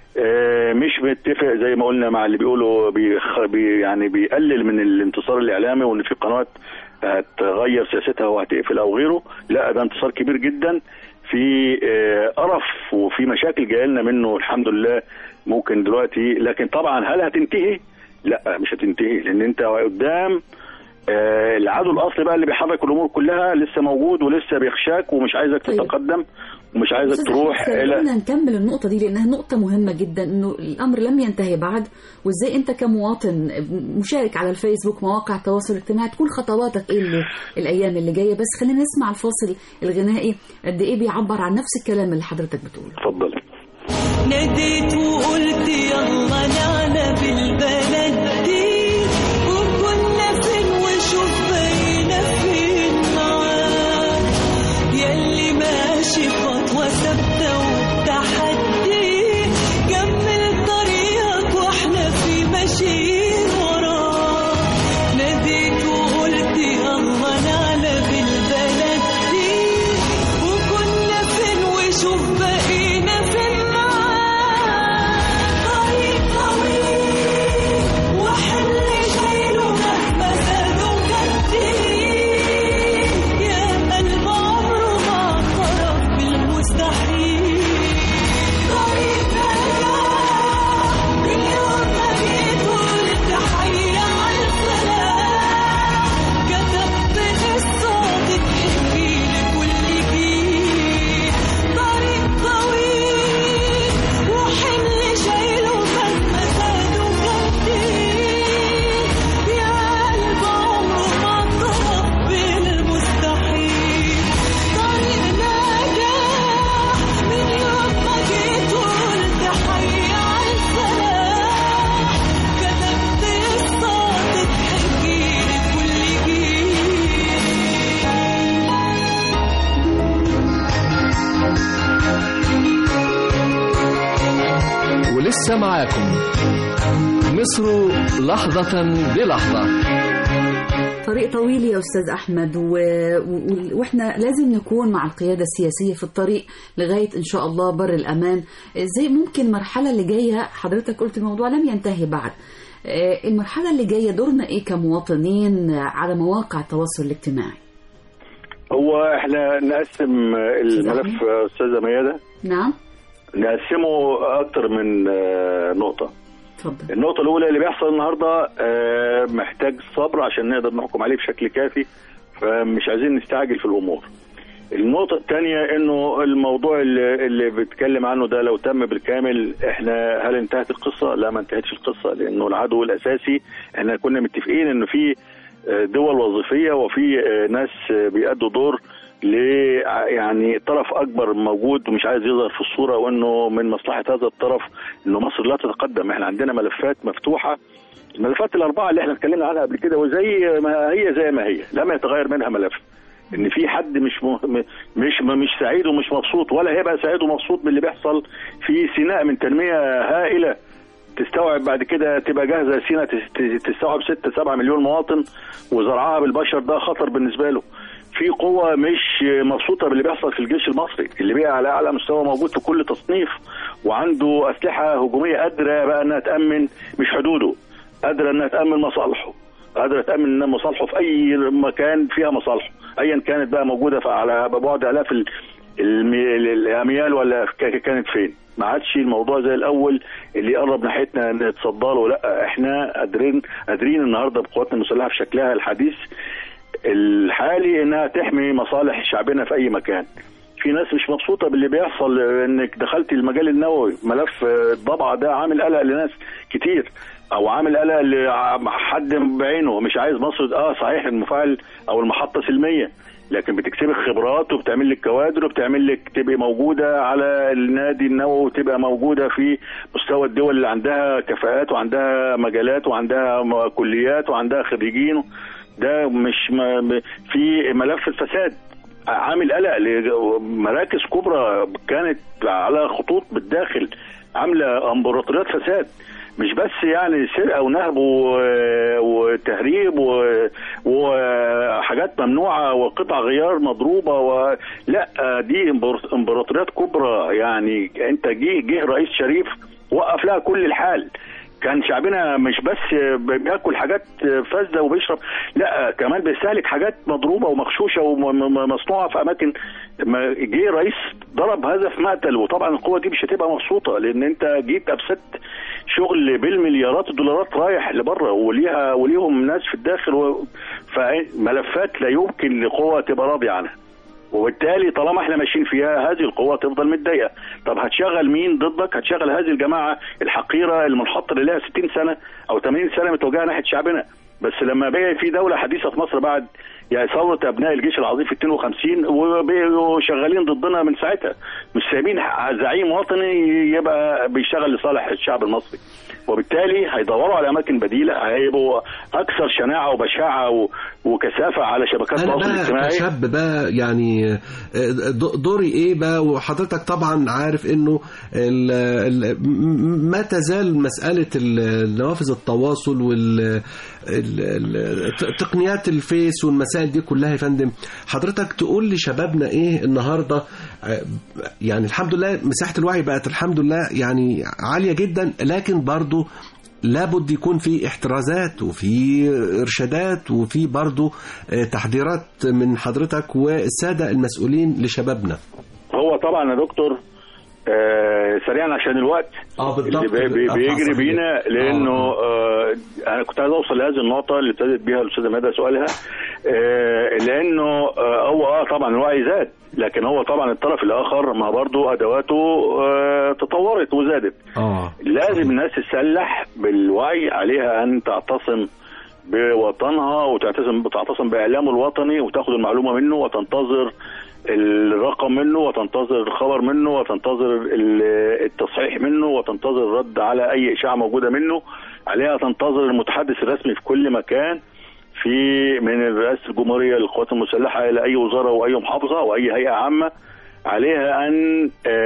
مش بيتفق زي ما قلنا مع اللي بيقولوا يعني بيقلل من الانتصار الاعلامي وان في قنوات هتغير سياستها وهتقفل او غيره. لا، ده انتصار كبير جدا في قرف وفي مشاكل جايه لنا منه الحمد لله ممكن دلوقتي. لكن طبعا هل هتنتهي؟ لا، مش هتنتهي، لان انت قدام العدو الاصلي بقى اللي بيحرك الامور كلها لسه موجود ولسه بيخشاك ومش عايزك تتقدم ومش عايزك تروح خلينا نكمل النقطة دي لأنها نقطة مهمة جدا، إنه الأمر لم ينتهي بعد، وإزاي أنت كمواطن مشارك على الفيسبوك مواقع التواصل الاجتماعي تكون خطواتك إيه الأيام اللي جاية. بس خلينا نسمع الفاصل الغنائي قد إيه بيعبر عن نفس الكلام اللي حضرتك بتقوله. اتفضلي. ناديت وقلت يلا نعلى بالبلد دي، وكنا فين وشوف بقينا فين معاك، ياللي ماشي خطوة ثابتة وبتحدي، كمل طريقك واحنا في ماشيين وراك. ناديت وقلت يلا نعلى بالبلد دي، وكنا فين وشوف بقينا فين معاك، طريق طويل وحل شايله مهما زادوا كتير، يا قلب عمره ما اعترف بالمستحيل، طريق نجاح من يوم ما جيت قلت حي على الفلاح، كتبت قصة تحكي لكل جيل، طريق طويل وحمل شايله مهما زادوا كتير، يا قلب عمره ما اعترف بالمستحيل، طريق نجاح من يوم ما جيت قلت حي على الفلاح، كتبت قصة تتحكي لكل جيل. ولسه معاكم مصر لحظة بلحظة. طريق طويل يا أستاذ أحمد وإحنا لازم نكون مع القيادة السياسية في الطريق لغاية إن شاء الله بر الأمان. إزاي ممكن المرحلة اللي جاية، حضرتك قلت الموضوع لم ينتهي بعد، المرحلة اللي جاية دورنا إيه كمواطنين على مواقع التواصل الاجتماعي؟ هو احنا نقسم الملف أستاذة ميادة. نعم. نقسمه أكتر من نقطة. اتفضل. النقطة الأولى اللي بيحصل النهاردة محتاج صبر عشان نقدر نحكم عليه بشكل كافي، فمش عايزين نستعجل في الأمور. النقطة الثانية إنه الموضوع اللي بيتكلم عنه ده لو تم بالكامل، إحنا هل انتهت القصة؟ لا، ما انتهتش القصة، لأنه العدو الأساسي إحنا كنا متفقين إنه في دول وظيفية وفي ناس بيأدوا دور يعني طرف اكبر موجود ومش عايز يظهر في الصوره، وانه من مصلحه هذا الطرف انه مصر لا تتقدم. احنا عندنا ملفات مفتوحه، الملفات الاربعه اللي احنا اتكلمنا عنها قبل كده، وزي ما هي زي ما هي لم يتغير منها ملف. ان في حد مش سعيد ومش مبسوط، ولا هيبقى سعيد ومبسوط باللي بيحصل في سيناء من تنميه هائله تستوعب بعد كده تبقى جاهزه سيناء تستوعب 6-7 مليون مواطن، وزرعها بالبشر ده خطر بالنسبه له. في قوة مش مبسوطة باللي بيحصل في الجيش المصري اللي بقى على أعلى مستوى موجود في كل تصنيف، وعنده أسلحة هجومية قادرة بقى أنها تأمن مش حدوده، قادرة أنها تأمن مصالحه، قادرة تأمن أن مصالحه في أي مكان فيها مصالحه أيا كانت بقى موجودة على بعد آلاف الأميال ولا كانت فين. ما عادش الموضوع زي الأول اللي يقرب ناحيتنا نتصدى له، لا، احنا قادرين النهارده بقواتنا المسلحة في شكلها الحديث الحالي انها تحمي مصالح شعبنا في اي مكان. في ناس مش مبسوطه باللي بيحصل، انك دخلت المجال النووي، ملف الضبعه ده عامل قلق لناس كتير، او عامل قلق لحد بعينه مش عايز مصر. صحيح المفاعل او المحطه سلميه، لكن بتكسبك خبرات وبتعمل لك كوادر وبتعمل لك تبقى موجوده على النادي النووي وتبقى موجوده في مستوى الدول اللي عندها كفاءات وعندها مجالات وعندها كليات وعندها خريجين. ده مش في ملف الفساد عامل قلق لمراكز كبرى كانت على خطوط بالداخل عامله امبراطوريات فساد، مش بس يعني سرقه ونهب وتهريب وحاجات ممنوعه وقطع غيار مضروبه لا، دي امبراطوريات كبرى. يعني انت جه رئيس شريف وقف لها كل الحال، كان شعبنا مش بس بياكل حاجات فاسده وبيشرب، لا كمان بيستهلك حاجات مضروبه ومغشوشه ومصنوعه في اماكن. جه رئيس ضرب هذا في مقتل، وطبعا القوه دي مش هتبقى مبسوطه، لان انت جيت افسدت شغل بالمليارات الدولارات رايح لبره وليهم ناس في الداخل فملفات لا يمكن لقوه تبقى راضيه عنها. وبالتالي طالما احنا ماشيين فيها هذه القوة تفضل متضايقة. طب هتشغل مين ضدك؟ هتشغل هذه الجماعة الحقيرة المنحطة اللي لها 60 سنة أو 80 سنة متوجهة ناحية شعبنا. بس لما بقى في دولة حديثة في مصر بعد يعني ثورة أبناء الجيش العظيم في 52 وبقوا شغالين ضدنا من ساعتها، مش سايبين زعيم وطني يبقى بيشتغل لصالح الشعب المصري، وبالتالي هيدوروا على أماكن بديلة، هيبقوا أكثر شناعة وبشاعة وكثافة على شبكات التواصل الاجتماعي. شاب بقى يعني دوري إيه بقى؟ وحضرتك طبعا عارف إنه ما تزال مسألة نوافذ التواصل تقنيات الفيس والمسائل دي كلها يا فندم. حضرتك تقول لشبابنا ايه النهارده؟ يعني الحمد لله مساحة الوعي بقت الحمد لله يعني عالية جدا، لكن برضو لابد يكون في احترازات وفي ارشادات وفي برضو تحذيرات من حضرتك والسادة المسؤولين لشبابنا. هو طبعا يا دكتور سريعا عشان الوقت اللي بيجري بينا، لانه انا كنت عايز اوصل لهذه النقطه اللي ابتدت بيها الاستاذه مادة سؤالها، لانه هو طبعا الوعي زاد، لكن هو طبعا الطرف الاخر ما برضه ادواته تطورت وزادت. لازم الناس تسلح بالوعي، عليها ان تعتصم بوطنها وتعتصم باعلامه الوطني وتاخد المعلومه منه وتنتظر الرقم منه وتنتظر الخبر منه وتنتظر التصحيح منه وتنتظر الرد على اي اشاعه موجوده منه. عليها تنتظر المتحدث الرسمي في كل مكان، من رئاسه الجمهوريه للقوات المسلحه الى اي وزاره واي محافظه واي هيئه عامه. عليها ان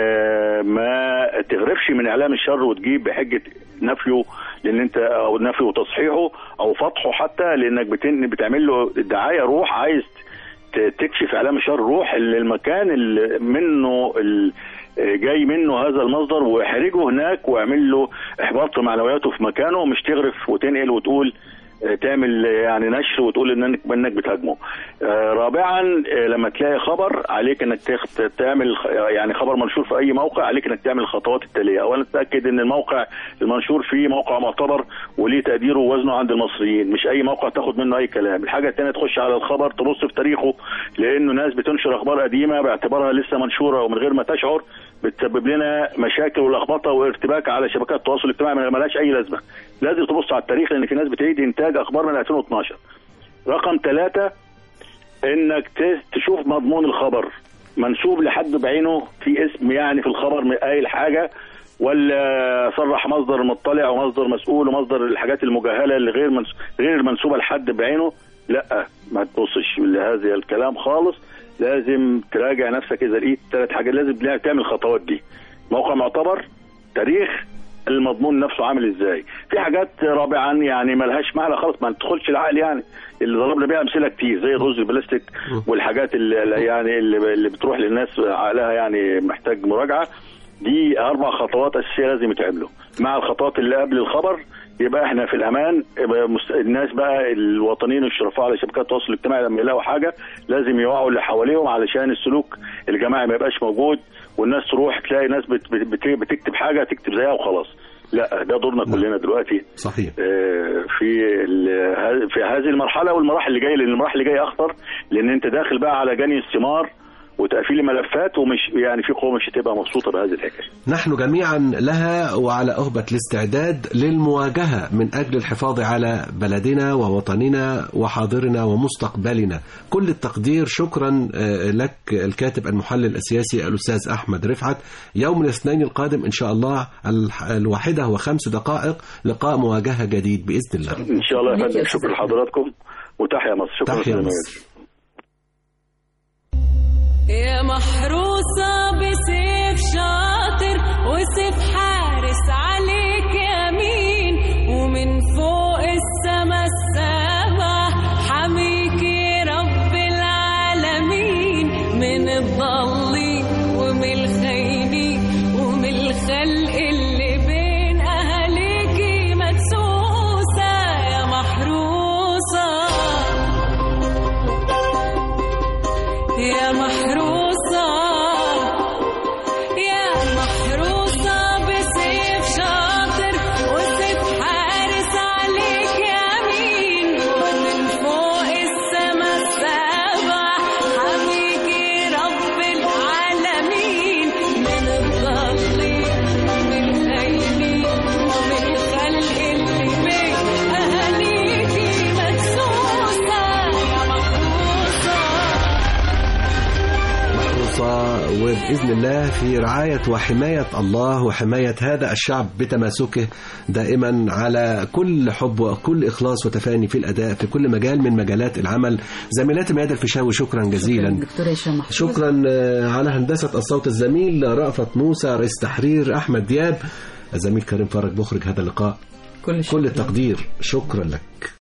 ما تغرفش من اعلام الشر وتجيب بحجه نفيه، لان انت او نفيه وتصحيحه او فتحه حتى، لانك بتعمل له دعايه. روح عايز تكشف اعلام الشر، روح المكان اللي منه جاي منه هذا المصدر واحرجه هناك واعمل له احباط معنوياته في مكانه، مش تغرف وتنقل وتقول تعمل يعني نشر وتقول انك بتهاجمه. رابعا لما تلاقي خبر عليك انك تعمل يعني خبر منشور في اي موقع، عليك انك تعمل الخطوات التاليه. اولا تتاكد ان الموقع المنشور فيه موقع معتبر وليه تقديره ووزنه عند المصريين، مش اي موقع تاخد منه اي كلام. الحاجه الثانيه تخش على الخبر تبص في تاريخه، لانه ناس بتنشر اخبار قديمه باعتبارها لسه منشوره ومن غير ما تشعر بتسبب لنا مشاكل ولخبطه وارتباك على شبكات التواصل الاجتماعي ما لهاش اي لازمه. لازم تبص على التاريخ، لان في ناس بتعيد انتاج اخبار من 2012. رقم 3 انك تشوف مضمون الخبر، منسوب لحد بعينه في اسم يعني في الخبر قايل حاجه، ولا صرح مصدر مطلع ومصدر مسؤول ومصدر الحاجات المجهله اللي غير المنسوبه لحد بعينه. لا، ما تبصش لهذا الكلام خالص. لازم تراجع نفسك اذا لقيت 3 حاجات لازم تعمل الخطوات دي: موقع معتبر، تاريخ، المضمون نفسه عامل ازاي. في حاجات رابعا يعني ملهاش معنى خالص، ما تدخلش العقل، يعني اللي ضربنا بيها امثله كتير زي الرز البلاستيك والحاجات اللي يعني اللي بتروح للناس عقلها يعني محتاج مراجعه. دي 4 خطوات اساسيه لازم يتعملوا مع الخطوات اللي قبل الخبر، يبقى احنا في الامان. الناس بقى الوطنيين الشرفاء على شبكات التواصل الاجتماعي لما يلاقوا حاجه لازم يوعوا اللي حواليهم علشان السلوك الجماعي ما يبقاش موجود، والناس تروح تلاقي ناس بتكتب حاجه تكتب زيها وخلاص. لا، ده دورنا كلنا دلوقتي. صحيح. في هذه المرحله والمراحل اللي جايه، لان المراحل اللي جايه اخطر، لان انت داخل بقى على جني الثمار وتقفيل الملفات، ومش يعني في قوة مش هتبقى مبسوطة بهذه الحكاية. نحن جميعا لها وعلى أهبة الاستعداد للمواجهة من أجل الحفاظ على بلدنا ووطننا وحاضرنا ومستقبلنا. كل التقدير. شكرا لك الكاتب المحلل السياسي الأستاذ أحمد رفعت. يوم الاثنين القادم إن شاء الله 1:05 لقاء مواجهة جديد بإذن الله. إن شاء الله يا فندم. شكرا لحضراتكم وتحيا مصر. شكرا. تحيا مصر. يا محروسة بسيف شاطر وسيف حارس عليك يمين، ومن فوق السما السابع حميكي رب العالمين، من الضالين ومن الخاينين ومن الخلق اللي بين أهاليكي ما يا محروسة يا محروسة بسيف شاطر وسيف حارس عليك يمين ومن فوق السما السابع حميكي رب العالمين من الضالين ومن الخاينين ومن الخلق اللي بين أهاليكي مدسوسة يا محروسة. وبإذن الله في رعاية وحماية الله وحماية هذا الشعب بتماسكه دائما على كل حب وكل إخلاص وتفاني في الأداء في كل مجال من مجالات العمل. زميلاتي ميادة الفيشاوي شكرا جزيلا. شكرا على هندسة الصوت الزميل رأفت موسى، رئيس تحرير أحمد دياب، الزميل كريم فرج مخرج هذا اللقاء. كل التقدير، شكرا لك.